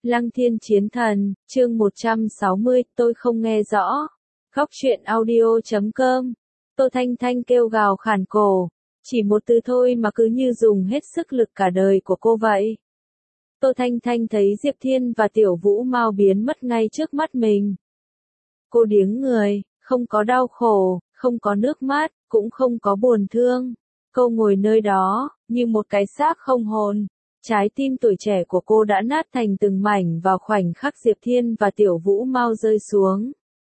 Lăng Thiên Chiến Thần, chương 160, tôi không nghe rõ. Góc truyện audio.com. Tô Thanh Thanh kêu gào khản cổ. Chỉ một từ thôi mà cứ như dùng hết sức lực cả đời của cô vậy. Tô Thanh Thanh thấy Diệp Thiên và Tiểu Vũ Mao biến mất ngay trước mắt mình. Cô điếng người, không có đau khổ, không có nước mắt, cũng không có buồn thương. Cô ngồi nơi đó, như một cái xác không hồn. Trái tim tuổi trẻ của cô đã nát thành từng mảnh vào khoảnh khắc Diệp Thiên và Tiểu Vũ Mao rơi xuống.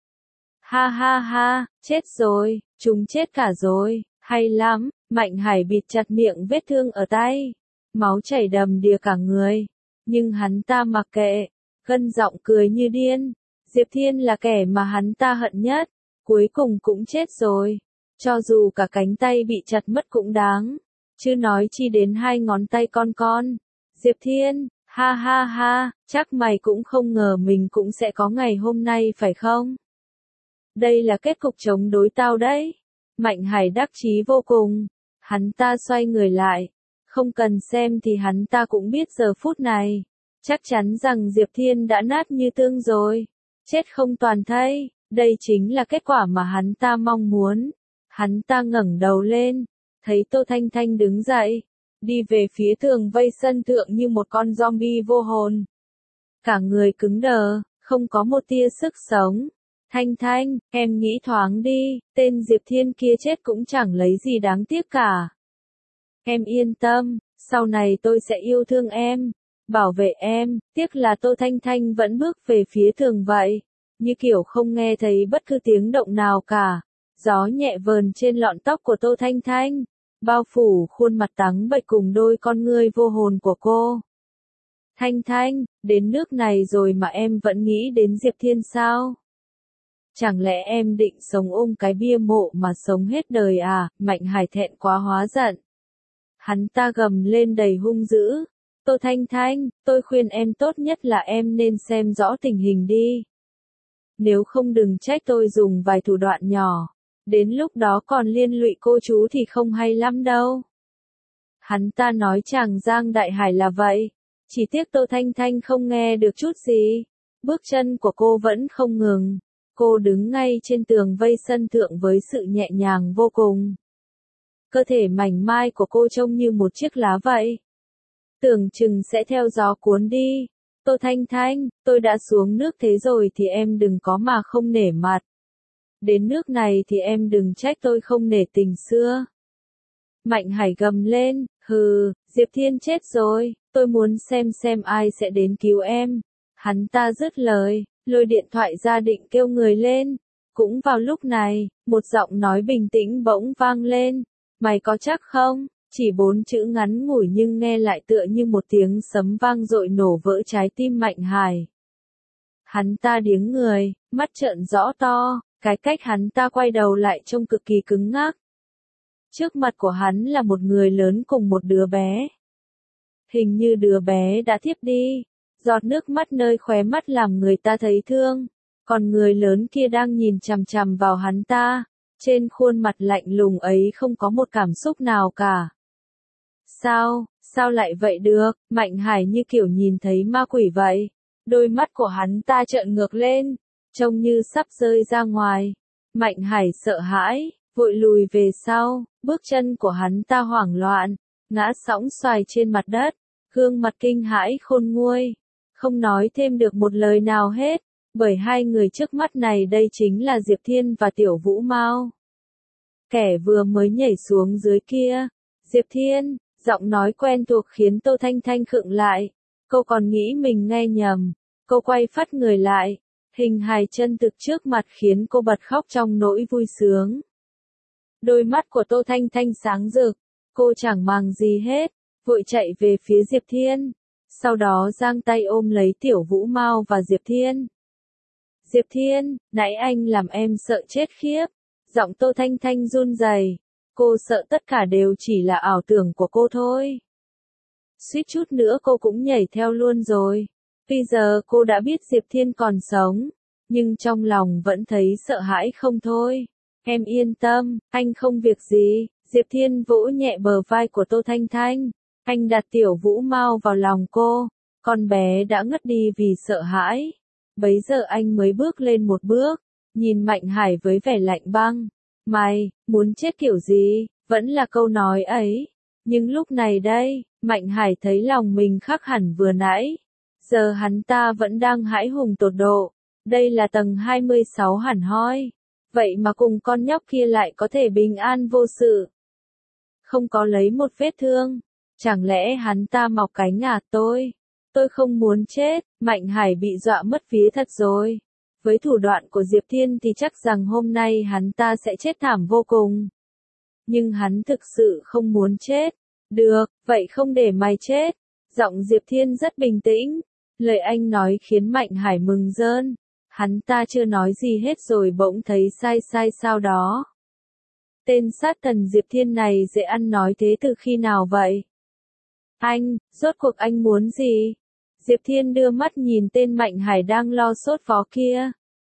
Ha ha ha, chết rồi, chúng chết cả rồi, hay lắm, Mạnh Hải bịt chặt miệng vết thương ở tay. Máu chảy đầm đìa cả người. Nhưng hắn ta mặc kệ, gân giọng cười như điên. Diệp Thiên là kẻ mà hắn ta hận nhất, cuối cùng cũng chết rồi. Cho dù cả cánh tay bị chặt mất cũng đáng, chứ nói chi đến hai ngón tay con. Diệp Thiên, ha ha ha, chắc mày cũng không ngờ mình cũng sẽ có ngày hôm nay phải không? Đây là kết cục chống đối tao đấy. Mạnh Hải đắc chí vô cùng. Hắn ta xoay người lại. Không cần xem thì hắn ta cũng biết giờ phút này. Chắc chắn rằng Diệp Thiên đã nát như tương rồi. Chết không toàn thây. Đây chính là kết quả mà hắn ta mong muốn. Hắn ta ngẩng đầu lên. Thấy Tô Thanh Thanh đứng dậy. Đi về phía tường vây sân thượng như một con zombie vô hồn. Cả người cứng đờ, không có một tia sức sống. Thanh Thanh, em nghĩ thoáng đi, tên Diệp Thiên kia chết cũng chẳng lấy gì đáng tiếc cả. Em yên tâm, sau này tôi sẽ yêu thương em, bảo vệ em, tiếc là Tô Thanh Thanh vẫn bước về phía tường vậy, như kiểu không nghe thấy bất cứ tiếng động nào cả. Gió nhẹ vờn trên lọn tóc của Tô Thanh Thanh, bao phủ khuôn mặt trắng bệch cùng đôi con ngươi vô hồn của cô. Thanh Thanh, đến nước này rồi mà em vẫn nghĩ đến Diệp Thiên sao? Chẳng lẽ em định sống ôm cái bia mộ mà sống hết đời à? Mạnh Hải thẹn quá hóa giận. Hắn ta gầm lên đầy hung dữ. Tô Thanh Thanh, tôi khuyên em tốt nhất là em nên xem rõ tình hình đi. Nếu không đừng trách tôi dùng vài thủ đoạn nhỏ. Đến lúc đó còn liên lụy cô chú thì không hay lắm đâu. Hắn ta nói chàng Giang Đại Hải là vậy. Chỉ tiếc Tô Thanh Thanh không nghe được chút gì. Bước chân của cô vẫn không ngừng. Cô đứng ngay trên tường vây sân thượng với sự nhẹ nhàng vô cùng. Cơ thể mảnh mai của cô trông như một chiếc lá vậy. Tưởng chừng sẽ theo gió cuốn đi. Tô Thanh Thanh, tôi đã xuống nước thế rồi thì em đừng có mà không nể mặt. Đến nước này thì em đừng trách tôi không nể tình xưa. Mạnh Hải gầm lên, hừ, Diệp Thiên chết rồi, tôi muốn xem ai sẽ đến cứu em. Hắn ta dứt lời, lôi điện thoại ra định kêu người lên. Cũng vào lúc này, một giọng nói bình tĩnh bỗng vang lên. Mày có chắc không? Chỉ 4 chữ ngắn ngủi nhưng nghe lại tựa như một tiếng sấm vang dội nổ vỡ trái tim Mạnh Hải. Hắn ta điếng người, mắt trợn rõ to, cái cách hắn ta quay đầu lại trông cực kỳ cứng ngắc. Trước mặt của hắn là một người lớn cùng một đứa bé. Hình như đứa bé đã thiếp đi. Giọt nước mắt nơi khóe mắt làm người ta thấy thương. Còn người lớn kia đang nhìn chằm chằm vào hắn ta. Trên khuôn mặt lạnh lùng ấy không có một cảm xúc nào cả. Sao lại vậy được? Mạnh Hải như kiểu nhìn thấy ma quỷ vậy. Đôi mắt của hắn ta trợn ngược lên, trông như sắp rơi ra ngoài. Mạnh Hải sợ hãi, vội lùi về sau, bước chân của hắn ta hoảng loạn, ngã sõng xoài trên mặt đất, gương mặt kinh hãi khôn nguôi, không nói thêm được một lời nào hết, bởi hai người trước mắt này đây chính là Diệp Thiên và Tiểu Vũ Mao. Kẻ vừa mới nhảy xuống dưới kia, Diệp Thiên, giọng nói quen thuộc khiến Tô Thanh Thanh khựng lại, cô còn nghĩ mình nghe nhầm, cô quay phắt người lại, hình hài chân thực trước mặt khiến cô bật khóc trong nỗi vui sướng. Đôi mắt của Tô Thanh Thanh sáng rực, cô chẳng màng gì hết, vội chạy về phía Diệp Thiên, sau đó giang tay ôm lấy Tiểu Vũ Mao và Diệp Thiên. Diệp Thiên, nãy anh làm em sợ chết khiếp, giọng Tô Thanh Thanh run rẩy, cô sợ tất cả đều chỉ là ảo tưởng của cô thôi. Suýt chút nữa cô cũng nhảy theo luôn rồi. Bây giờ cô đã biết Diệp Thiên còn sống, nhưng trong lòng vẫn thấy sợ hãi không thôi. Em yên tâm, anh không việc gì. Diệp Thiên vỗ nhẹ bờ vai của Tô Thanh Thanh. Anh đặt Tiểu Vũ Mao vào lòng cô. Con bé đã ngất đi vì sợ hãi. Bấy giờ anh mới bước lên một bước, nhìn Mạnh Hải với vẻ lạnh băng. Mày, muốn chết kiểu gì? Vẫn là câu nói ấy. Nhưng lúc này đây, Mạnh Hải thấy lòng mình khác hẳn vừa nãy. Giờ hắn ta vẫn đang hãi hùng tột độ. Đây là tầng 26 hẳn hoi. Vậy mà cùng con nhóc kia lại có thể bình an vô sự. Không có lấy một vết thương. Chẳng lẽ hắn ta mọc cánh à? Tôi không muốn chết. Mạnh Hải bị dọa mất vía thật rồi. Với thủ đoạn của Diệp Thiên thì chắc rằng hôm nay hắn ta sẽ chết thảm vô cùng. Nhưng hắn thực sự không muốn chết. Được, vậy không để mày chết. Giọng Diệp Thiên rất bình tĩnh. Lời anh nói khiến Mạnh Hải mừng rơn. Hắn ta chưa nói gì hết rồi bỗng thấy sai sao đó. Tên sát thần Diệp Thiên này dễ ăn nói thế từ khi nào vậy? Anh, rốt cuộc anh muốn gì? Diệp Thiên đưa mắt nhìn tên Mạnh Hải đang lo sốt vó kia.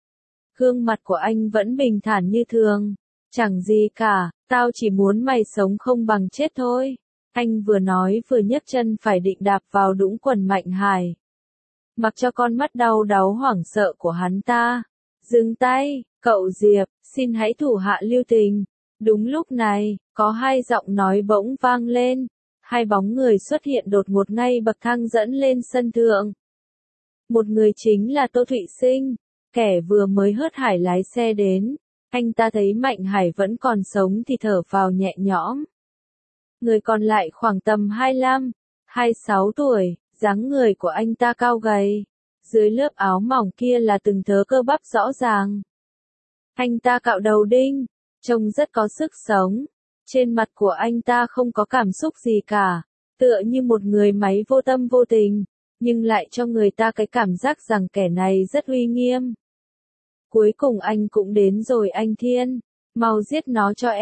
Gương mặt của anh vẫn bình thản như thường. Chẳng gì cả, tao chỉ muốn mày sống không bằng chết thôi. Anh vừa nói vừa nhấc chân phải định đạp vào đũng quần Mạnh Hải. Mặc cho con mắt đau đáu hoảng sợ của hắn ta. Dừng tay, cậu Diệp, xin hãy thủ hạ lưu tình. Đúng lúc này, có hai giọng nói bỗng vang lên. Hai bóng người xuất hiện đột ngột ngay bậc thang dẫn lên sân thượng. Một người chính là Tô Thụy Sinh, kẻ vừa mới hớt hải lái xe đến. Anh ta thấy Mạnh Hải vẫn còn sống thì thở phào nhẹ nhõm. Người còn lại khoảng tầm 25, 26 tuổi, dáng người của anh ta cao gầy. Dưới lớp áo mỏng kia là từng thớ cơ bắp rõ ràng. Anh ta cạo đầu đinh, trông rất có sức sống. Trên mặt của anh ta không có cảm xúc gì cả, tựa như một người máy vô tâm vô tình, nhưng lại cho người ta cái cảm giác rằng kẻ này rất uy nghiêm. Cuối cùng anh cũng đến rồi anh Thiên, mau giết nó cho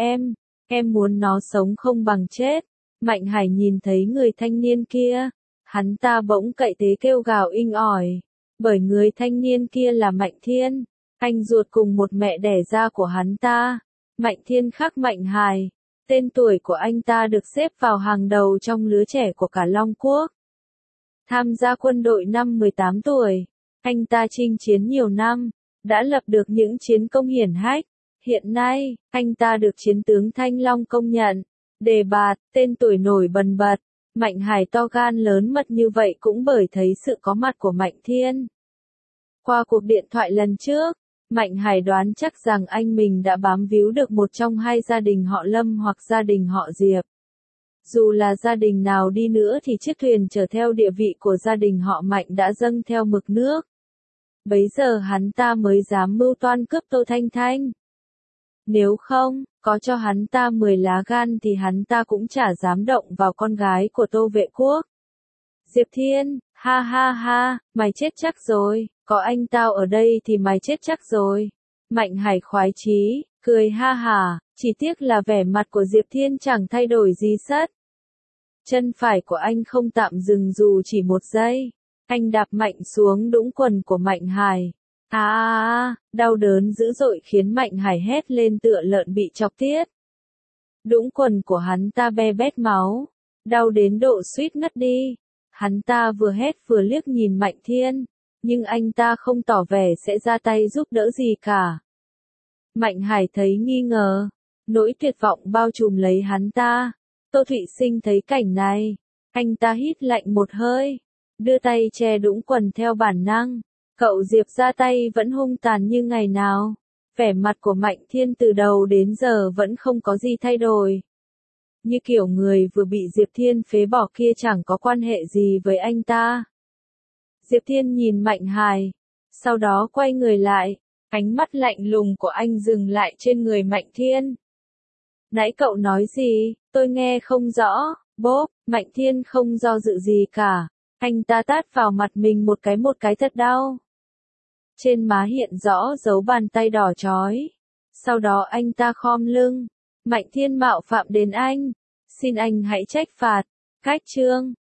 em muốn nó sống không bằng chết. Mạnh Hải nhìn thấy người thanh niên kia, hắn ta bỗng cậy thế kêu gào inh ỏi, bởi người thanh niên kia là Mạnh Thiên, anh ruột cùng một mẹ đẻ ra của hắn ta. Mạnh Thiên khác Mạnh Hải. Tên tuổi của anh ta được xếp vào hàng đầu trong lứa trẻ của cả Long Quốc. Tham gia quân đội năm 18 tuổi, anh ta chinh chiến nhiều năm, đã lập được những chiến công hiển hách. Hiện nay, anh ta được chiến tướng Thanh Long công nhận, đề bạt, tên tuổi nổi bần bật. Mạnh Hải to gan lớn mật như vậy cũng bởi thấy sự có mặt của Mạnh Thiên. Qua cuộc điện thoại lần trước, Mạnh Hải đoán chắc rằng anh mình đã bám víu được một trong hai gia đình họ Lâm hoặc gia đình họ Diệp. Dù là gia đình nào đi nữa thì chiếc thuyền chở theo địa vị của gia đình họ Mạnh đã dâng theo mực nước. Bấy giờ hắn ta mới dám mưu toan cướp Tô Thanh Thanh. Nếu không, có cho hắn ta 10 lá gan thì hắn ta cũng chả dám động vào con gái của Tô Vệ Quốc. Diệp Thiên, ha ha ha, mày chết chắc rồi, có anh tao ở đây thì mày chết chắc rồi. Mạnh Hải khoái chí, cười ha hả, chỉ tiếc là vẻ mặt của Diệp Thiên chẳng thay đổi gì sất. Chân phải của anh không tạm dừng dù chỉ một giây. Anh đạp mạnh xuống đũng quần của Mạnh Hải. Đau đớn dữ dội khiến Mạnh Hải hét lên tựa lợn bị chọc tiết. Đũng quần của hắn ta be bét máu, đau đến độ suýt ngất đi. Hắn ta vừa hét vừa liếc nhìn Mạnh Thiên, nhưng anh ta không tỏ vẻ sẽ ra tay giúp đỡ gì cả. Mạnh Hải thấy nghi ngờ, nỗi tuyệt vọng bao trùm lấy hắn ta. Tô Thụy Sinh thấy cảnh này, anh ta hít lạnh một hơi, đưa tay che đũng quần theo bản năng. Cậu Diệp ra tay vẫn hung tàn như ngày nào. Vẻ mặt của Mạnh Thiên từ đầu đến giờ vẫn không có gì thay đổi. Như kiểu người vừa bị Diệp Thiên phế bỏ kia chẳng có quan hệ gì với anh ta. Diệp Thiên nhìn Mạnh Hải, sau đó quay người lại, ánh mắt lạnh lùng của anh dừng lại trên người Mạnh Thiên. Nãy cậu nói gì, tôi nghe không rõ. Bốp, Mạnh Thiên không do dự gì cả, anh ta tát vào mặt mình một cái thật đau. Trên má hiện rõ dấu bàn tay đỏ chói. Sau đó anh ta khom lưng. Mạnh Thiên mạo phạm đến anh, xin anh hãy trách phạt. Cách chương